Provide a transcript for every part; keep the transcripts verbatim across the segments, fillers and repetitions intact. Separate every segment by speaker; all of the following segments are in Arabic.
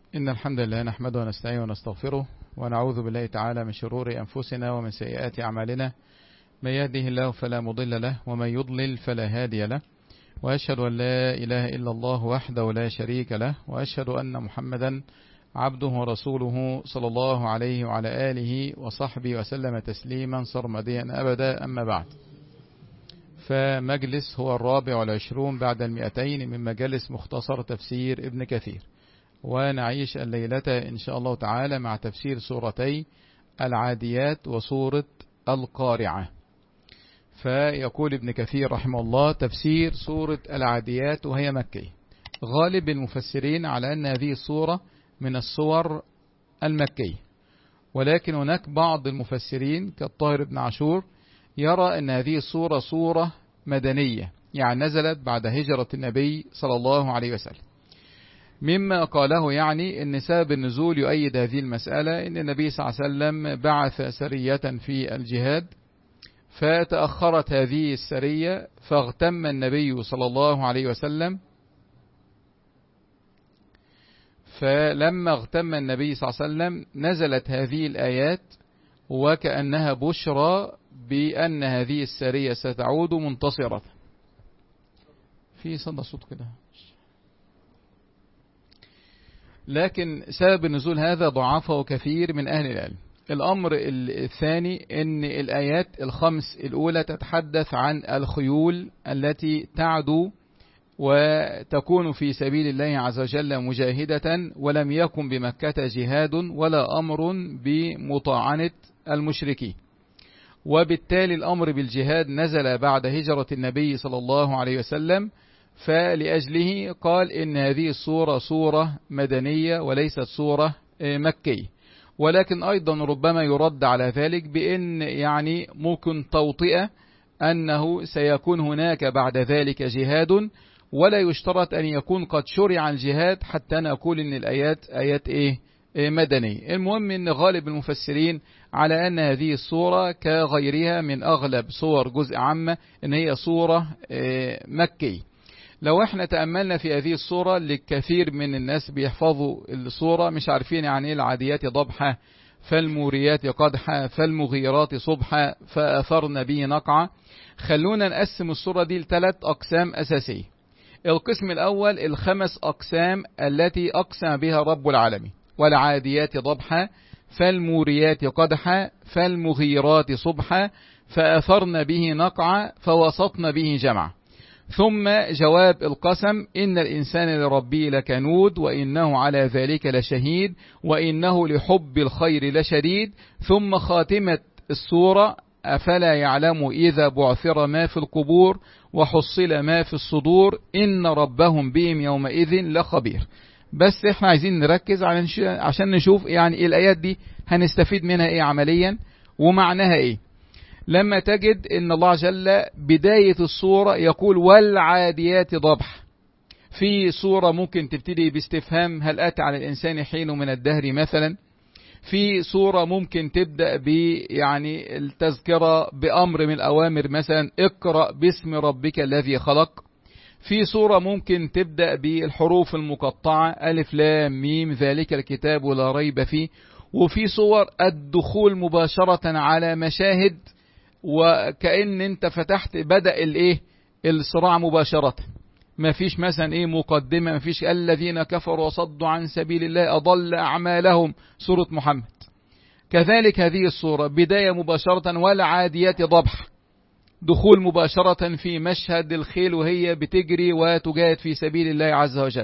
Speaker 1: إن الحمد لله نحمده ونستعينه ونستغفره ونعوذ بالله تعالى من شرور أنفسنا ومن سيئات أعمالنا. من يهده الله فلا مضل له ومن يضلل فلا هادي له، وأشهد أن لا إله إلا الله وحده لا شريك له، وأشهد أن محمدا عبده ورسوله صلى الله عليه وعلى آله وصحبه وسلم تسليما سرمديا أبدا. أما بعد، فمجلس هو الرابع والعشرون بعد المئتين من مجالس مختصر تفسير ابن كثير، ونعيش الليلة إن شاء الله تعالى مع تفسير سورتي العاديات وسورة القارعة. فيقول ابن كثير رحمه الله: تفسير سورة العاديات وهي مكية. غالب المفسرين على أن هذه السورة من السور المكية، ولكن هناك بعض المفسرين كالطاهر بن عاشور يرى أن هذه السورة سورة مدنية، يعني نزلت بعد هجرة النبي صلى الله عليه وسلم. مما قاله يعني أن سبب النزول يؤيد هذه المسألة، أن النبي صلى الله عليه وسلم بعث سرية في الجهاد، فتأخرت هذه السرية فاغتم النبي صلى الله عليه وسلم، فلما اغتم النبي صلى الله عليه وسلم نزلت هذه الآيات وكأنها بشرى بأن هذه السرية ستعود منتصرة. في صدى صوت كده، لكن سبب النزول هذا ضعفه كثير من أهل العلم. الأمر الثاني أن الآيات الخمس الأولى تتحدث عن الخيول التي تعدو وتكون في سبيل الله عز وجل مجاهدة، ولم يكن بمكة جهاد ولا أمر بمطاعنة المشركين، وبالتالي الأمر بالجهاد نزل بعد هجرة النبي صلى الله عليه وسلم، فلأجله قال إن هذه السورة سورة مدنية وليست سورة مكية. ولكن أيضا ربما يرد على ذلك بأن يعني ممكن توطئة أنه سيكون هناك بعد ذلك جهاد، ولا يشترط أن يكون قد شرع الجهاد حتى نقول إن الآيات آيات إيه مدنية. المهم أن غالب المفسرين على أن هذه السورة كغيرها من أغلب صور جزء عامة أن هي سورة مكية. لو احنا تأملنا في هذه الصورة، لكثير من الناس بيحفظوا الصورة مش عارفين يعني ايه العاديات ضبحة، فالموريات قدحة، فالمغيرات صبحة، فأثرن به نقعة. خلونا نقسم الصورة دي لثلاث أقسام أساسية. القسم الأول الخمس أقسام التي أقسم بها رب العالمين: والعاديات ضبحة، فالموريات قدحة، فالمغيرات صبحة، فأثرن به نقعة، فوسطن به جمعة. ثم جواب القسم: إن الإنسان لربه لكنود، وإنه على ذلك لشهيد، وإنه لحب الخير لشديد. ثم خاتمة السورة: أفلا يعلم إذا بعثر ما في القبور وحصل ما في الصدور إن ربهم بهم يومئذ لخبير. بس احنا عايزين نركز عشان نشوف يعني الآيات دي هنستفيد منها ايه عمليا ومعناها ايه. لما تجد ان الله جل بداية السورة يقول والعاديات ضبح، في سورة ممكن تبتدي باستفهام هل أتى على الإنسان حين من الدهر مثلا، في سورة ممكن تبدأ ب يعني التذكرة بأمر من الأوامر مثلا اقرأ باسم ربك الذي خلق، في سورة ممكن تبدأ بالحروف المقطعة ألف لام ميم ذلك الكتاب لا ريب فيه، وفي صور الدخول مباشرة على مشاهد وكأن انت فتحت بدأ الايه الصراع مباشرة، ما فيش مثلا ايه مقدمة، ما فيش الذين كفروا وصدوا عن سبيل الله أضل أعمالهم سورة محمد. كذلك هذه السورة بداية مباشرة والعاديات ضبح، دخول مباشرة في مشهد الخيل وهي بتجري وتجاهد في سبيل الله عز وجل.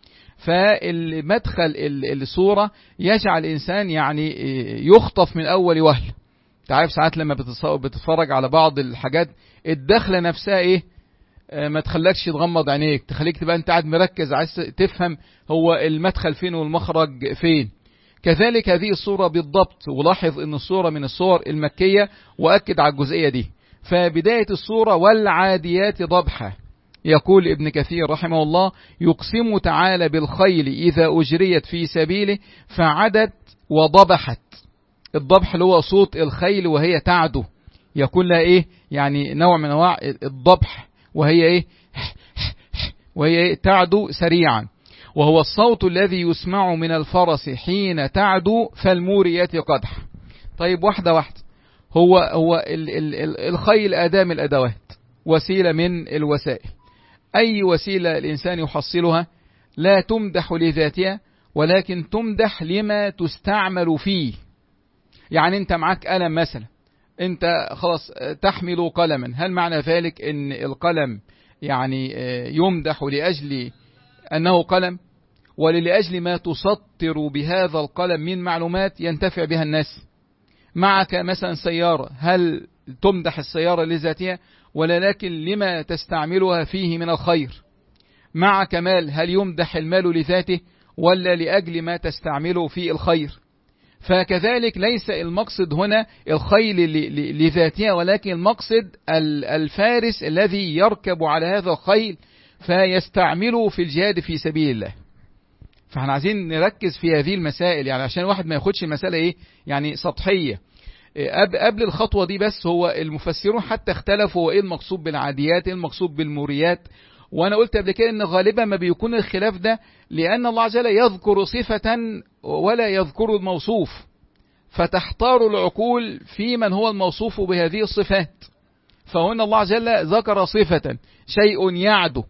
Speaker 1: فالمدخل السورة يجعل الإنسان يعني يخطف من أول وهل. تعرف ساعات لما بتتفرج على بعض الحاجات الدخلة نفسها ايه ما تخليكش تغمض عينيك، تخليك تبقى انت قاعد مركز عايز تفهم هو المدخل فين والمخرج فين. كذلك هذه الصورة بالضبط، ولاحظ ان الصورة من الصور المكية وأكد على الجزئية دي. فبداية الصورة والعاديات ضبحة، يقول ابن كثير رحمه الله: يقسم تعالى بالخيل إذا أجريت في سبيله فعدت وضبحت. الضبح اللي هو صوت الخيل وهي تعدو، يكون لها ايه يعني نوع من انواع الضبح وهي ايه وهي تعدو سريعا. وهو الصوت الذي يسمع من الفرس حين تعدو فالموريات قدح. طيب واحدة واحدة، هو هو ال ال ال الخيل أداة من الأدوات، وسيلة من الوسائل. أي وسيلة الإنسان يحصلها لا تمدح لذاتها، ولكن تمدح لما تستعمل فيه. يعني أنت معك قلم مثلا، أنت خلاص تحمل قلما، هل معنى ذلك أن القلم يعني يمدح لأجل أنه قلم، ولأجل ما تسطر بهذا القلم من معلومات ينتفع بها الناس؟ معك مثلا سيارة، هل تمدح السيارة لذاتها، ولا لكن لما تستعملها فيه من الخير؟ معك مال، هل يمدح المال لذاته، ولا لأجل ما تستعمله في الخير؟ فكذلك ليس المقصد هنا الخيل لذاتها، ولكن المقصد الفارس الذي يركب على هذا الخيل فيستعمله في الجهاد في سبيل الله. فاحنا عايزين نركز في هذه المسائل، يعني عشان واحد ما ياخدش المسألة ايه يعني سطحية. قبل الخطوة دي بس، هو المفسرون حتى اختلفوا ايه المقصود بالعاديات، ايه المقصود بالموريات. وانا قلت قبل كده ان غالبا ما بيكون الخلاف ده لان الله عز وجل يذكر صفة ولا يذكر الموصوف، فتحتار العقول في من هو الموصوف بهذه الصفات. فهنا الله عز وجل ذكر صفة شيء يعدو،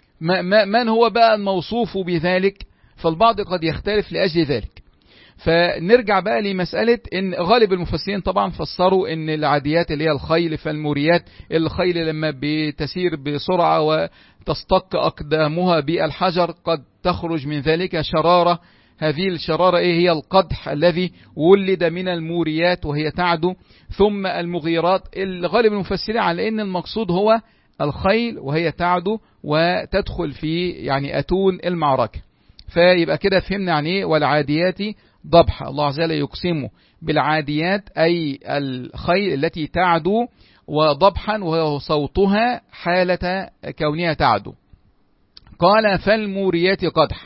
Speaker 1: من هو بقى الموصوف بذلك؟ فالبعض قد يختلف لأجل ذلك. فنرجع بقى لمسألة ان غالب المفسرين طبعا فسروا ان العاديات اللي هي الخيل، فالموريات الخيل لما بتسير بسرعة وتستق أقدامها بالحجر قد تخرج من ذلك شرارة. هذه الشرارة ايه هي؟ القدح الذي ولد من الموريات وهي تعدو. ثم المغيرات، الغالب المفسرين على ان المقصود هو الخيل وهي تعدو وتدخل في يعني أتون المعركة. فيبقى كده فهمنا عن ايه والعاديات ضبحا. الله عز وجل يقسم بالعاديات أي الخيل التي تعدو، وضبحا وهو صوتها حالة كونها تعدو. قال فالموريات قدح.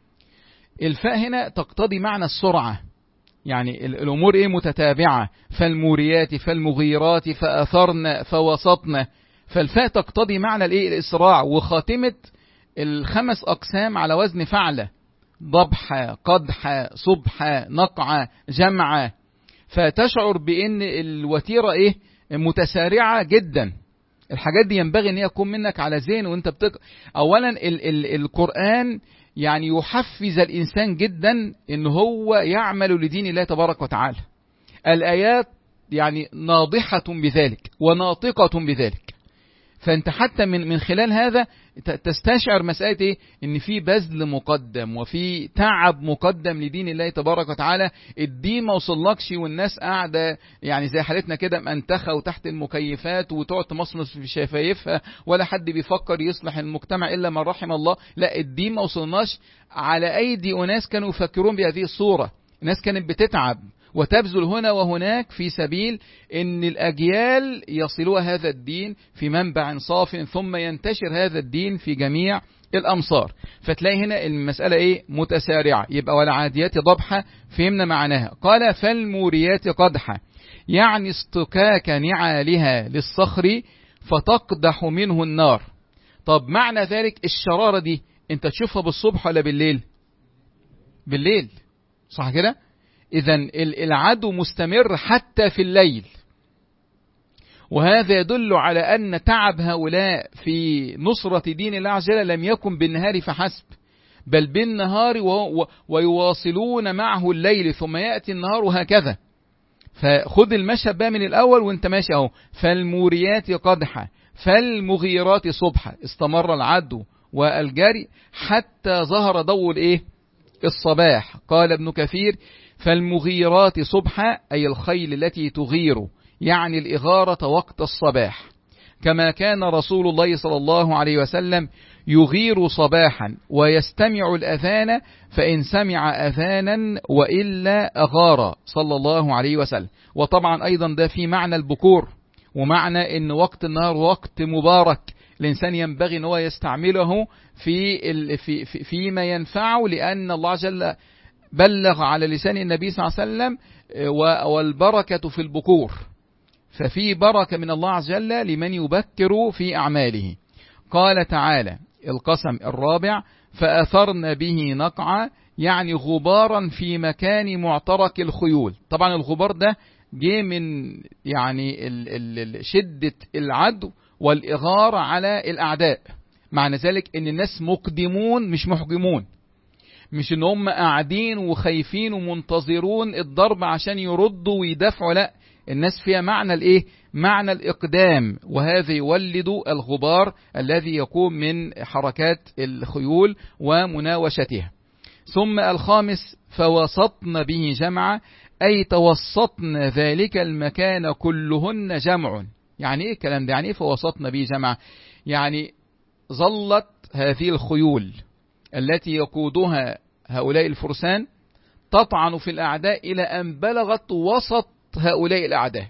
Speaker 1: الفاء هنا تقتضي معنى السرعة، يعني الأمور ايه متتابعة، فالموريات فالمغيرات فأثرن فوسطن. فالفاء تقتضي معنى الايه الإسراع. وخاتمة الخمس أقسام على وزن فعلة: ضبحة، قدحة، صبحة، نقعة، جمعة. فتشعر بأن الوتيرة ايه متسارعة جدا. الحاجات دي ينبغي ان يكون منك على ذهن وانت بتقرأ. اولا ال ال القرآن يعني يحفز الانسان جدا ان هو يعمل لدين الله تبارك وتعالى. الايات يعني ناضحة بذلك وناطقة بذلك. فانت حتى من من خلال هذا تستشعر مسألة ايه؟ ان في بذل مقدم وفي تعب مقدم لدين الله تبارك وتعالى. الدين ما وصلكش والناس قاعدة يعني زي حالتنا كده منتخة وتحت المكيفات وتقعد تمصمص في شفايفها، ولا حد بيفكر يصلح المجتمع الا من رحم الله. لا، الدين ما وصلناش على ايدي اناس كانوا يفكرون بهذه الصورة. الناس كانت بتتعب وتبذل هنا وهناك في سبيل ان الاجيال يصلوا هذا الدين في منبع صاف، ثم ينتشر هذا الدين في جميع الامصار. فتلاقي هنا المسألة ايه متسارعة. يبقى والعاديات ضبحة فهمنا معناها. قال فالموريات قدحة، يعني استكاك نعالها للصخر فتقدح منه النار. طب معنى ذلك الشرارة دي انت تشوفها بالصبح ولا بالليل؟ بالليل، صح كده؟ إذن العدو مستمر حتى في الليل. وهذا يدل على أن تعب هؤلاء في نصرة دين الله عز وجل لم يكن بالنهار فحسب، بل بالنهار ويواصلون معه الليل، ثم يأتي النهار وهكذا. فخذ المشهد بقى من الأول وانت ماشي اهو. فالموريات قدحة فالمغيرات صبحة. استمر العدو والجري حتى ظهر ضوء الايه الصباح. قال ابن كثير فالمغيرات صبحا أي الخيل التي تغير، يعني الإغارة وقت الصباح، كما كان رسول الله صلى الله عليه وسلم يغير صباحا ويستمع الأذان، فإن سمع أذانا وإلا أغار صلى الله عليه وسلم. وطبعا أيضا ده في معنى البكور، ومعنى أن وقت النهار وقت مبارك الإنسان ينبغي أن هو يستعمله في في فيما ينفعه، لأن الله عز وجل بلغ على لسان النبي صلى الله عليه وسلم والبركة في البكور. ففي بركة من الله عز وجل لمن يبكر في أعماله. قال تعالى القسم الرابع فأثرن به نقعا، يعني غبارا في مكان معترك الخيول. طبعا الغبار ده جه من يعني ال ال شدة العدو والإغارة على الأعداء. معنى ذلك ان الناس مقدمون مش محجمون، مش ان هم قاعدين وخايفين ومنتظرون الضرب عشان يردوا ويدافعوا، لا، الناس فيها معنى الايه، معنى الاقدام، وهذا يولد الغبار الذي يقوم من حركات الخيول ومناوشتها. ثم الخامس فوسطن به جمع، اي توسطن ذلك المكان كلهن جمع. يعني ايه الكلام ده؟ يعني ايه فوسطن به جمع؟ يعني ظلت هذه الخيول التي يقودها هؤلاء الفرسان تطعن في الأعداء إلى أن بلغت وسط هؤلاء الأعداء،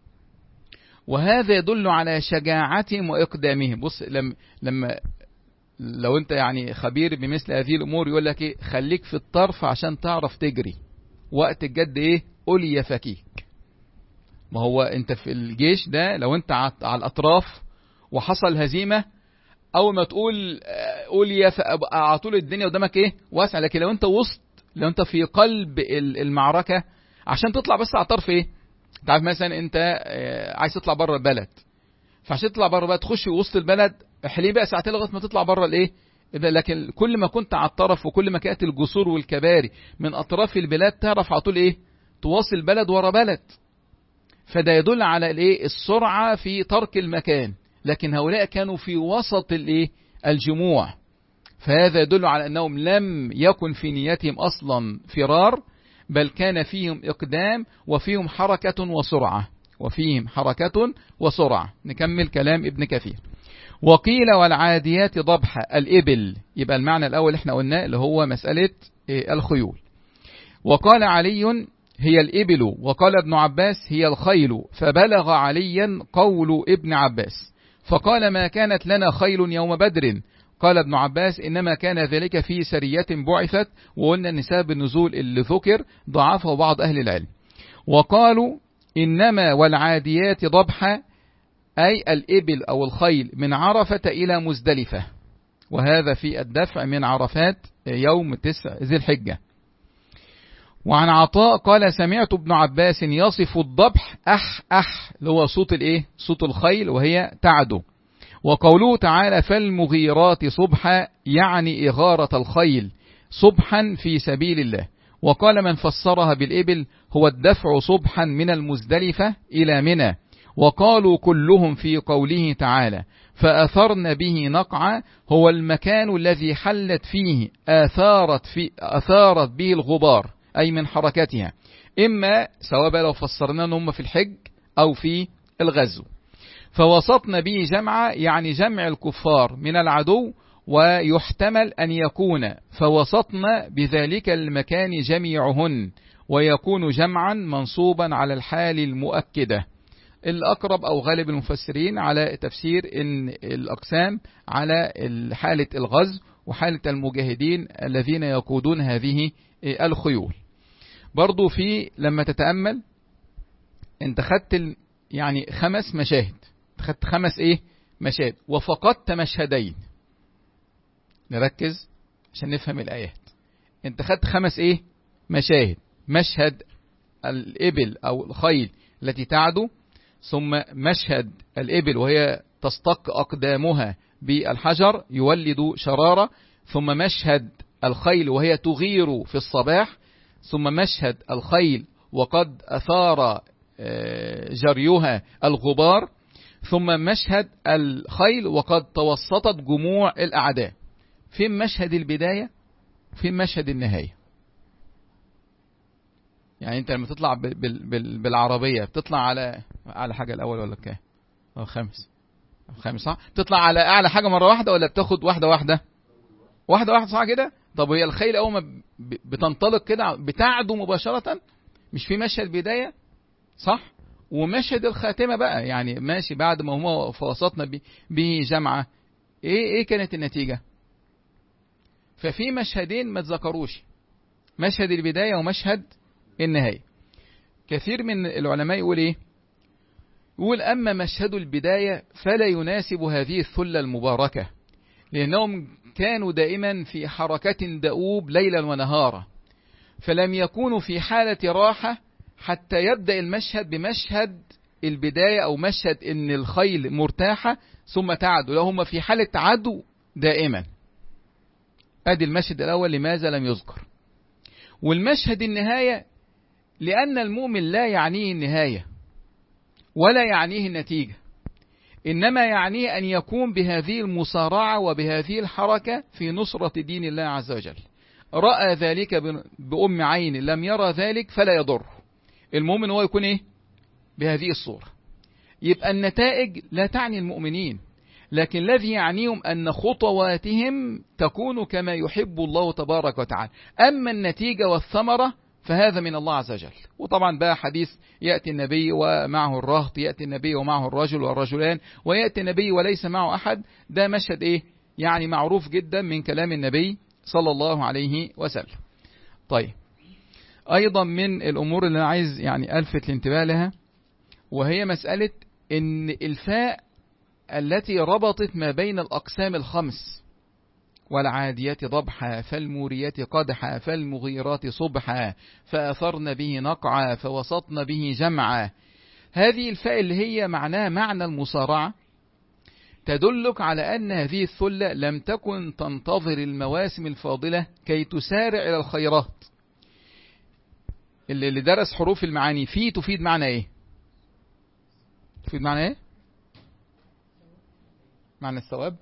Speaker 1: وهذا يدل على شجاعتهم وإقدامهم. بص، لما, لما لو أنت يعني خبير بمثل هذه الأمور يقول لك إيه، خليك في الطرف عشان تعرف تجري وقت الجد، إيه، قل يا فكيك. ما هو أنت في الجيش ده لو أنت على الأطراف وحصل هزيمة، اول ما تقول قول يا على طول الدنيا قدامك ايه واسع. لكن لو انت وسط، لو انت في قلب المعركه، عشان تطلع بس على طرف ايه، انت عارف مثلا انت عايز تطلع بره البلد، فعشان تطلع بره بقى تخش وسط البلد احليه بقى ساعتين لغايه ما تطلع بره الايه. لكن كل ما كنت على الطرف وكل ما كانت الجسور والكباري من اطراف البلاد تعرف على طول ايه تواصل بلد ورا بلد، فده يدل على الايه السرعه في ترك المكان. لكن هؤلاء كانوا في وسط الايه الجموع، فهذا يدل على انهم لم يكن في نيتهم اصلا فرار، بل كان فيهم اقدام وفيهم حركة وسرعة، وفيهم حركة وسرعة. نكمل كلام ابن كثير. وقيل والعاديات ضبحا الإبل، يبقى المعنى الأول احنا قلنا اللي هو مسألة الخيول. وقال علي هي الإبل، وقال ابن عباس هي الخيل، فبلغ عليا قول ابن عباس فقال ما كانت لنا خيل يوم بدر. قال ابن عباس إنما كان ذلك في سرية بعثت، وقلنا أن سبب النزول اللي ذكر ضعفه بعض أهل العلم. وقالوا إنما والعاديات ضبحا أي الإبل أو الخيل من عرفة إلى مزدلفة، وهذا في الدفع من عرفات يوم تسع ذي الحجة. وعن عطاء قال سمعت ابن عباس يصف الضبح أح أح، اللي هو صوت الإيه؟ صوت الخيل وهي تعدو. وقوله تعالى فالمغيرات صبحا يعني إغارة الخيل صبحا في سبيل الله. وقال من فسرها بالإبل هو الدفع صبحا من المزدلفة إلى منى. وقالوا كلهم في قوله تعالى فأثرن به نقعا هو المكان الذي حلت فيه آثارت, في أثارت به الغبار، أي من حركتها، إما سواء لو فسرنا أنهم في الحج أو في الغزو. فوسطن به جمع يعني جمع الكفار من العدو، ويحتمل أن يكون فوسطن بذلك المكان جميعهن، ويكون جمعا منصوبا على الحال المؤكدة. الأقرب أو غالب المفسرين على تفسير إن الأقسام على حالة الغزو وحالة المجاهدين الذين يقودون هذه الخيول. برضو في لما تتأمل انت خدت يعني خمس مشاهد، خدت خمس ايه مشاهد وفقدت مشهدين. نركز عشان نفهم الآيات. انت خدت خمس ايه مشاهد، مشهد الإبل أو الخيل التي تعدو، ثم مشهد الإبل وهي تستق أقدامها بالحجر يولد شرارة، ثم مشهد الخيل وهي تغير في الصباح، ثم مشهد الخيل وقد أثار جريها الغبار، ثم مشهد الخيل وقد توسطت جموع الأعداء. فين مشهد البداية؟ فين مشهد النهاية؟ يعني انت لما تطلع بالعربية بتطلع على أعلى حاجة الأول ولا كام؟ أو خامس خامس صح؟ تطلع على أعلى حاجة مرة واحدة ولا بتاخد واحدة واحدة؟ واحدة واحدة صح كده؟ طب هي الخيل أول ما بتنطلق كده بتعدو مباشرة، مش في مشهد بداية صح؟ ومشهد الخاتمة بقى يعني ماشي بعد ما هو فوسطنا به جمعة، ايه ايه كانت النتيجة؟ ففي مشهدين ما تذكروش، مشهد البداية ومشهد النهاية. كثير من العلماء يقول ايه؟ يقول اما مشهد البداية فلا يناسب هذه الثلة المباركة، لانهم كانوا دائما في حركة دؤوب ليلا ونهارا، فلم يكونوا في حالة راحة حتى يبدأ المشهد بمشهد البداية أو مشهد إن الخيل مرتاحة ثم تعدوا، لهم في حالة عدو دائما. أدي المشهد الأول لماذا لم يذكر. والمشهد النهاية لأن المؤمن لا يعنيه النهاية ولا يعنيه النتيجة، إنما يعنيه أن يكون بهذه المصارعة وبهذه الحركة في نصرة دين الله عز وجل. رأى ذلك بأم عين، لم يرى ذلك فلا يضر. المؤمن هو يكون إيه؟ بهذه الصورة. يبقى النتائج لا تعني المؤمنين، لكن الذي يعنيهم أن خطواتهم تكون كما يحب الله تبارك وتعالى. أما النتيجة والثمرة فهذا من الله عز وجل. وطبعا بقى حديث يأتي النبي ومعه الرهط، يأتي النبي ومعه الرجل والرجلان، ويأتي النبي وليس معه أحد. ده مشهد إيه؟ يعني معروف جدا من كلام النبي صلى الله عليه وسلم. طيب، أيضا من الأمور اللي أنا عايز يعني ألفت الانتباه لها، وهي مسألة إن الفاء التي ربطت ما بين الأقسام الخمس: والعاديات ضبحا، فالموريات قدحا، فالمغيرات صبحا، فأثرن به نقعا، فوسطن به جمعا. هذه الفاء اللي هي معناها معنى المصارعة تدلك على أن هذه الثلة لم تكن تنتظر المواسم الفاضلة كي تسارع إلى الخيرات. اللي درس حروف المعاني فيه تفيد معنى إيه؟ تفيد معنى إيه؟ معنى الثواب.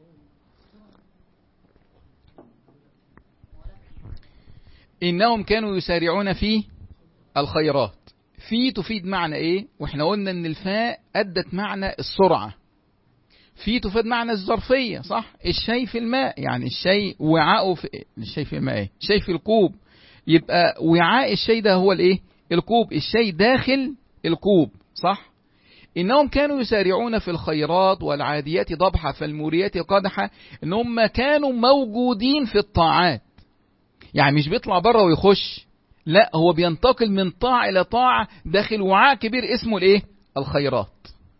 Speaker 1: إنهم كانوا يسارعون في الخيرات. في تفيد معنى إيه؟ وإحنا قلنا إن الفاء أدت معنى السرعة. في تفيد معنى الظرفية، صح؟ الشيء في الماء، يعني الشيء وعاءه في الشيء في الماء إيه؟ الشيء في الكوب. يبقى وعاء الشيء ده هو الإيه؟ الكوب. الشيء داخل الكوب، صح؟ إنهم كانوا يسارعون في الخيرات، والعاديات ضبحا، فالموريات قدحا. إنهم كانوا موجودين في الطاعات، يعني مش بيطلع بره ويخش، لا، هو بينتقل من طاعة إلى طاعة داخل وعاء كبير اسمه الإيه؟ الخيرات.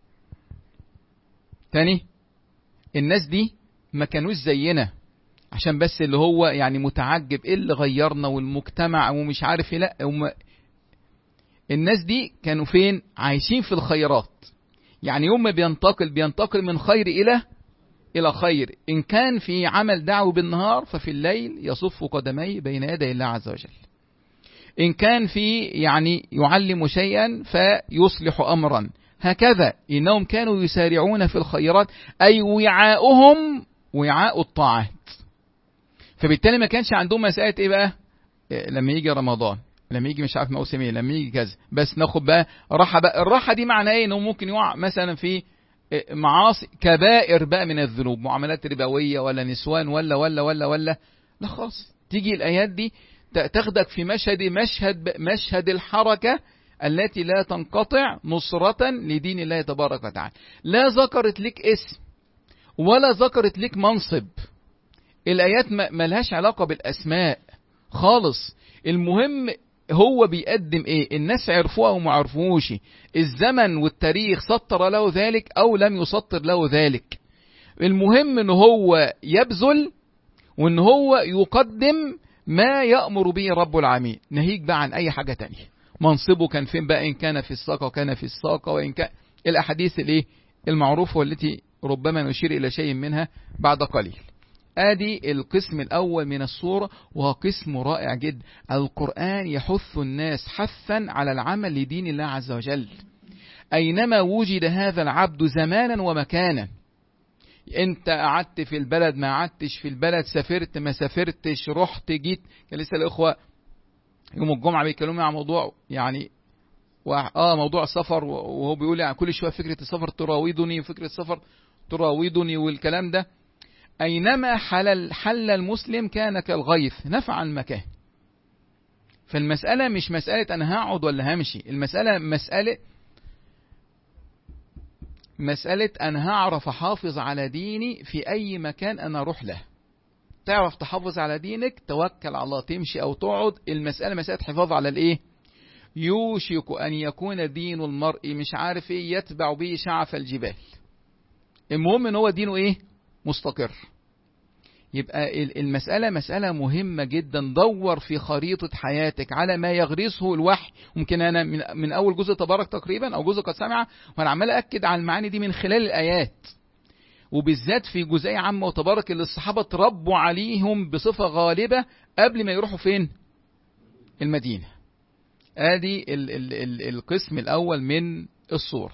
Speaker 1: تاني، الناس دي ما كانوش زينا عشان بس اللي هو يعني متعجب إيه اللي غيرنا والمجتمع ومش عارف إيه. لا، هم الناس دي كانوا فين؟ عايشين في الخيرات. يعني يوم ما بينتقل بينتقل من خير إلى إلى خير. إن كان في عمل دعوة بالنهار ففي الليل يصف قدميه بين يدي الله عز وجل. إن كان في يعني يعلم شيئا فيصلح أمرا. هكذا إنهم كانوا يسارعون في الخيرات، أي وعاؤهم وعاء الطاعات. فبالتالي ما كانش عندهم مسألة إيه بقى؟ لما يجي رمضان، لما يجي مش عارف موسم ايه، لما يجي كذا، بس ناخد بقى راحة. بقى الراحة دي معنى ايه؟ انه ممكن يقع مثلا في معاصي كبائر بقى من الذنوب، معاملات ربوية ولا نسوان ولا ولا ولا ولا لا خالص. تيجي الآيات دي تاخدك في مشهد مشهد مشهد الحركة التي لا تنقطع نصرة لدين الله تبارك وتعالى. لا ذكرت لك اسم ولا ذكرت لك منصب. الآيات ما لهاش علاقة بالأسماء خالص. المهم هو بيقدم ايه؟ الناس عرفوه او ما عرفوش، الزمن والتاريخ سطر له ذلك او لم يسطر له ذلك. المهم ان هو يبذل وان هو يقدم ما يأمر به رب العالمين، ناهيك بقى عن اي حاجة تانية. منصبه كان فين بقى؟ ان كان في الساقة وكان في الساقة، وان كان الاحاديث الايه المعروفة والتي ربما نشير الى شيء منها بعد قليل. ادي القسم الاول من السورة، وهو قسم رائع جدا. القرآن يحث الناس حثا على العمل لدين الله عز وجل اينما وجد هذا العبد زمانا ومكانا. انت قعدت في البلد ما قعدتش في البلد، سافرت ما سافرتش، رحت جيت. كان لسه الاخوة يوم الجمعة بيتكلموا عن موضوع يعني اه موضوع السفر، وهو بيقول يعني كل شوية فكرة السفر تراودني، وفكرة السفر تراودني والكلام ده. أينما حل, حل المسلم كان كالغيث نفع المكان. فالمسألة مش مسألة أنا هقعد ولا همشي، المسألة مسألة مسألة أنا هعرف أحافظ على ديني في أي مكان أنا أروح له. تعرف تحافظ على دينك، توكل على الله، تمشي أو تقعد. المسألة مسألة حفاظ على الإيه؟ يوشك أن يكون دين المرء مش عارف إيه يتبع به شعف الجبال. المهم إن هو دينه إيه؟ مستقر. يبقى المسألة مسألة مهمة جدا. دور في خريطة حياتك على ما يغرسه الوحي. ممكن أنا من, من أول جزء تبارك تقريبا أو جزء قد سمع، وأنا عمال أكد على المعاني دي من خلال الآيات، وبالذات في جزئية عامة وتبارك اللي الصحابة تربوا عليهم بصفة غالبة قبل ما يروحوا فين؟ المدينة. آدي ال ال ال القسم الأول من الصورة.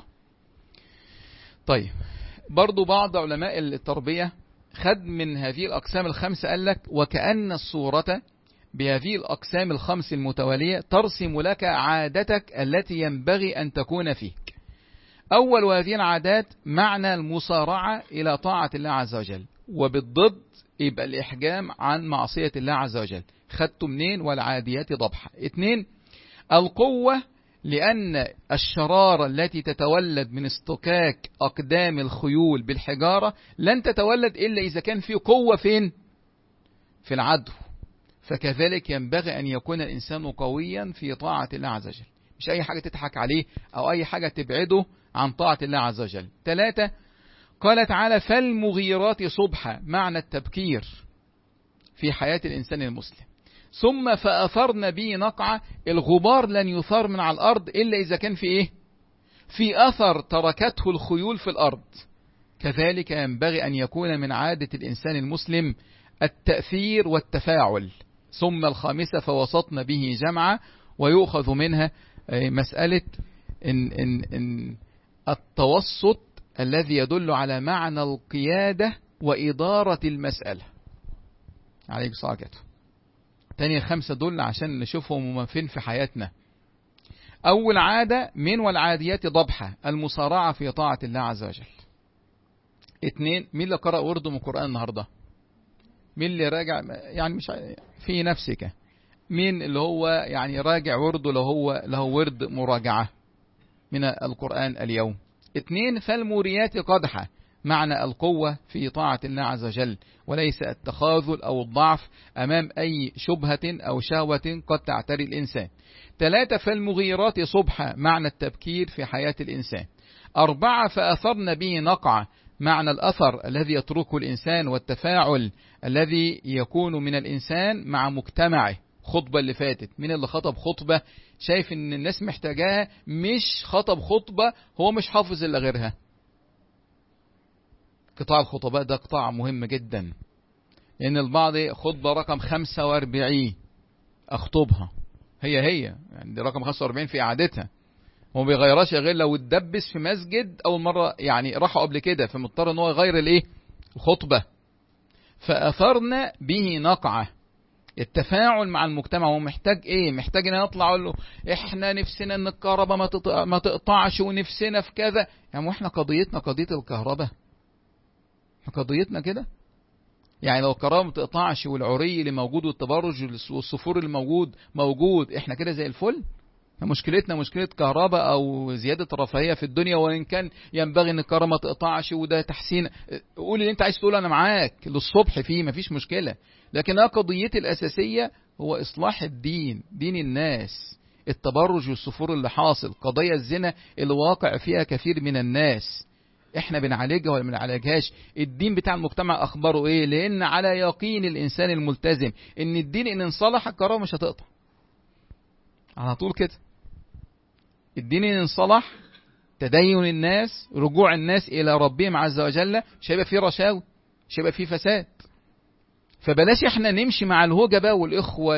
Speaker 1: طيب برضو بعض علماء التربية خد من هذه الأقسام الخمسة، قال لك وكأن الصورة بهذه الأقسام الخمس المتوالية ترسم لك عادتك التي ينبغي أن تكون فيك. أول هذه العادات معنى المصارعة إلى طاعة الله عز وجل، وبالضد يبقى الإحجام عن معصية الله عز وجل. خدته منين؟ والعاديات ضبحا. اثنين، القوة، لأن الشرارة التي تتولد من اصطكاك أقدام الخيول بالحجارة لن تتولد إلا إذا كان في قوة فين؟ في العدو. فكذلك ينبغي أن يكون الإنسان قويا في طاعة الله عز وجل، مش أي حاجة تضحك عليه أو أي حاجة تبعده عن طاعة الله عز وجل. ثلاثة، قال تعالى فالمغيرات صبحا، معنى التبكير في حياة الإنسان المسلم. ثم فأثرن به نقعة، الغبار لن يثار من على الأرض إلا إذا كان في إيه؟ في أثر تركته الخيول في الأرض. كذلك ينبغي أن يكون من عادة الإنسان المسلم التأثير والتفاعل. ثم الخامسة فوسطن به جمعة، ويؤخذ منها مسألة إن إن إن التوسط الذي يدل على معنى القيادة وإدارة المسألة. عليك صاحبته. تاني خمسة دول عشان نشوفهم فين في حياتنا. أول عادة من والعاديات ضبحة، المصارعة في طاعة الله عز وجل. اثنين، مين اللي قرأ ورد من القرآن النهاردة؟ مين اللي راجع يعني مش في نفسك؟ مين اللي هو يعني راجع ورده لو هو له ورد مراجعة من القرآن اليوم؟ اثنين، فالموريات قدحة، معنى القوة في طاعة الله عز وجل، وليس التخاذل أو الضعف أمام أي شبهة أو شهوة قد تعتري الإنسان. ثلاثة، فالمغيرات صبحا، معنى التبكير في حياة الإنسان. أربعة، فأثرن به نقعة، معنى الأثر الذي يتركه الإنسان والتفاعل الذي يكون من الإنسان مع مجتمعه. خطبة اللي فاتت، مين اللي خطب خطبة شايف ان الناس محتاجاها، مش خطب خطبة هو مش حافظ إلا غيرها؟ قطاع الخطباء ده قطاع مهم جدا، لأن البعض خطبة رقم خمسة واربعين أخطبها هي هي يعني دي رقم خمسة واربعين في إعادتها، هو بيغيرهاش غير لو اتدبس في مسجد أول مرة يعني راحوا قبل كده، فمضطر ان هو يغير الايه الخطبة. فأثرنا به نقعة، التفاعل مع المجتمع. هو محتاج ايه؟ محتاج ان اطلع اقول له احنا نفسنا ان الكهرباء ما تقطع ما تقطعش ونفسنا في كذا، يعني احنا قضيتنا قضية الكهرباء، قضيتنا كده. يعني لو الكهرباء ما تقطعش والعري اللي موجود والتبرج والصفور اللي موجود موجود، احنا كده زي الفل. مشكلتنا مشكلة كهرباء او زيادة رفاهية في الدنيا، وان كان ينبغي ان الكهرباء ما تقطعش وده تحسين، قول اللي انت عايز تقول انا معاك للصبح فيه مفيش مشكلة، لكن قضيتي الاساسية هو اصلاح الدين، دين الناس. التبرج والصفور اللي حاصل، قضايا الزنا اللي واقع فيها كثير من الناس، احنا بنعالجها ولا بنعالجهاش؟ الدين بتاع المجتمع اخباره ايه؟ لان على يقين الانسان الملتزم ان الدين ان انصلح الكهرباء مش هتقطع على طول كده. الدين ان انصلح، تدين الناس، رجوع الناس الى ربهم عز وجل، مش هيبقى فيه رشاوي، مش هيبقى فيه فساد. فبلاش احنا نمشي مع الهوجة بقى والاخوة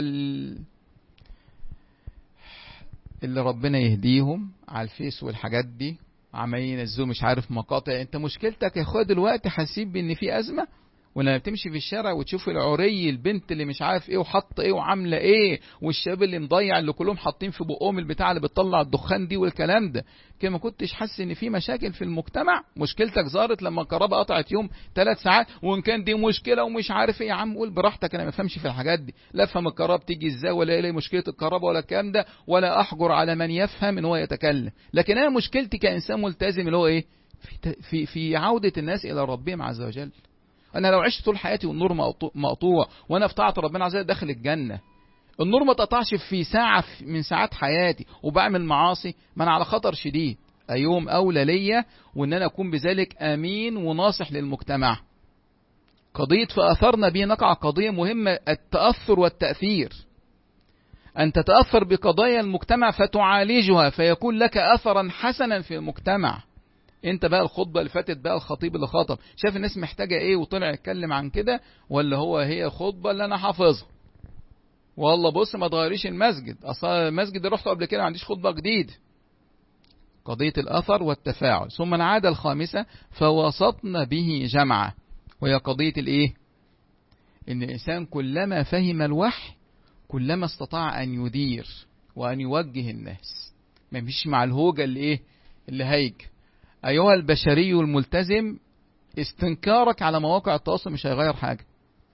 Speaker 1: اللي ربنا يهديهم على الفيس والحاجات دي، عمالين ينزلوا مش عارف مقاطع. انت مشكلتك يا اخويا دلوقتي حاسين بان في ازمه، ولما بتمشي في الشارع وتشوف العري البنت اللي مش عارف ايه وحط ايه وعامله ايه، والشباب اللي مضيع اللي كلهم حاطين في بقهم البتاع اللي بتطلع الدخان دي والكلام ده، كده ما كنتش حاسس ان في مشاكل في المجتمع؟ مشكلتك ظهرت لما الكهرباء قطعت يوم ثلاث ساعات، وان كان دي مشكله ومش عارف ايه. يا عم قول براحتك، انا ما بفهمش في الحاجات دي، لا افهم الكهرباء بتيجي ازاي ولا ايه مشكله الكهرباء ولا الكلام ده، ولا احجر على من يفهم ان هو يتكلم. لكن انا مشكلتي كانسان ملتزم اللي هو ايه؟ في في في عوده الناس الى ربهم عز وجل. أنا لو عشت طول حياتي والنور مقطوع وأنا في طاعة ربنا عز وجل داخل الجنة، النور ما تقطعش في ساعة من ساعات حياتي وبعمل معاصي، ما أنا على خطر شديد. أيوم أولى ليا وإن أنا أكون بذلك أمين وناصح للمجتمع. قضية فأثرنا به نقع قضية مهمة، التأثر والتأثير، أن تتأثر بقضايا المجتمع فتعالجها فيكون لك أثرا حسنا في المجتمع. انت بقى الخطبة اللي فاتت بقى الخطيب اللي خاطب شاف الناس محتاجة ايه وطلع يتكلم عن كده، ولا هو هي خطبة اللي انا حافظها والله بص ما تغيريش المسجد، اصلا المسجد اللي رحته قبل كده ما عنديش خطبة جديد. قضية الأثر والتفاعل. ثم العادة الخامسة فوسطنا به جمعة، وهي قضية الايه، ان الانسان كلما فهم الوحي كلما استطاع ان يدير وان يوجه الناس، ما يمشيش مع الهوجة اللي ايه اللي هيج. ايها البشري الملتزم، استنكارك على مواقع التواصل مش هيغير حاجة.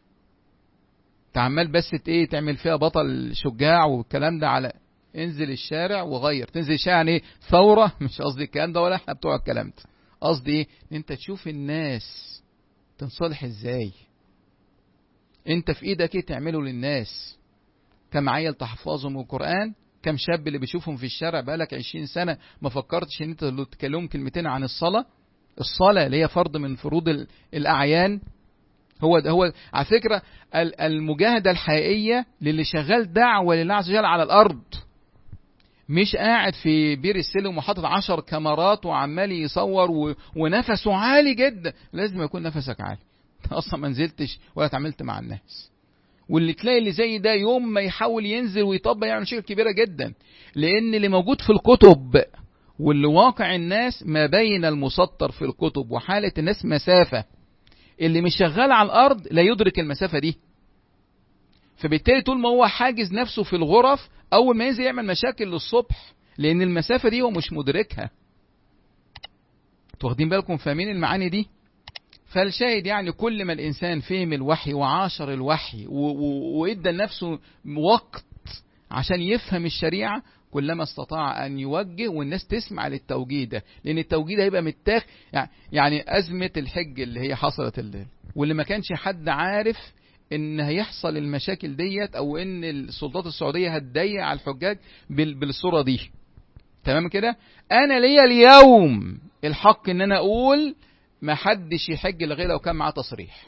Speaker 1: تعمل بس ايه تعمل فيها بطل شجاع والكلام ده، على انزل الشارع وغير. تنزل الشارع يعني ايه ثورة، مش قصدي الكلام ده ولا احنا بتوع الكلام ده، قصدي ايه ان انت تشوف الناس تنصلح ازاي، انت في ايدك ايه تعمله للناس. كم عيل تحفظهم القرآن، كم شاب اللي بيشوفهم في الشارع بقالك عشرين سنة ما فكرتش ان انت تكلمهم كلمتين عن الصلاة. الصلاة اللي هي فرض من فروض الأعيان. هو هو على فكرة المجاهدة الحقيقية للي شغال دعوة لله عز وجل على الأرض، مش قاعد في بير السلم وحاطط عشر كاميرات وعمال يصور ونفسه عالي جدا. لازم يكون نفسك عالي، أصلا ما نزلتش ولا تعاملت مع الناس. واللي تلاقي اللي زي ده يوم ما يحاول ينزل ويطبق يعمل مشاكل كبيرة جدا، لأن اللي موجود في الكتب واللي واقع الناس ما بين المسطر في الكتب وحالة الناس مسافة. اللي مش شغال على الأرض لا يدرك المسافة دي، فبالتالي طول ما هو حاجز نفسه في الغرف أول ما ينزل يعمل مشاكل للصبح، لأن المسافة دي هو مش مدركها. واخدين بالكم فاهمين المعاني دي؟ فالشاهد يعني كل ما الإنسان فهم الوحي وعاشر الوحي وإدى لنفسه وقت عشان يفهم الشريعة، كلما استطاع أن يوجه والناس تسمع للتوجيه ده، لأن التوجيه ده هيبقى متاخ. يعني أزمة الحج اللي هي حصلت الليل، واللي ما كانش حد عارف إن هيحصل المشاكل ديت، أو إن السلطات السعودية هتضيق على الحجاج بالصورة دي. تمام كده؟ أنا ليا اليوم الحق إن أنا أقول ما حدش يحج لغير لو كان معاه تصريح،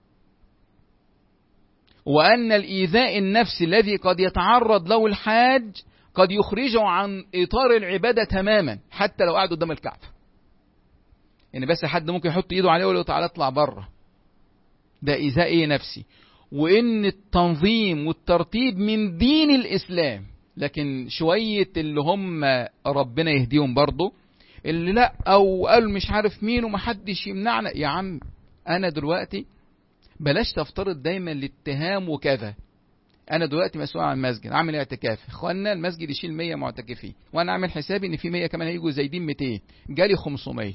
Speaker 1: وأن الإيذاء النفسي الذي قد يتعرض له الحاج قد يخرجه عن إطار العبادة تماما، حتى لو قعد قدام الكعبة. يعني بس حد ممكن يحط إيده عليه ويقول له تعالى اطلع بره، ده إيذاء إيه نفسي. وإن التنظيم والترتيب من دين الإسلام، لكن شوية اللي هم ربنا يهديهم برضو اللي لا أو قال مش عارف مين ومحدش يمنعنا. يا عم أنا دلوقتي بلاش تفترض دايما الاتهام وكذا. أنا دلوقتي مسؤول عن المسجد، عامل اعتكاف، إخواننا المسجد يشيل مية معتكفين، وأنا عامل حسابي إن في مية كمان هيجوا زايدين ميتين، جالي خمسمية.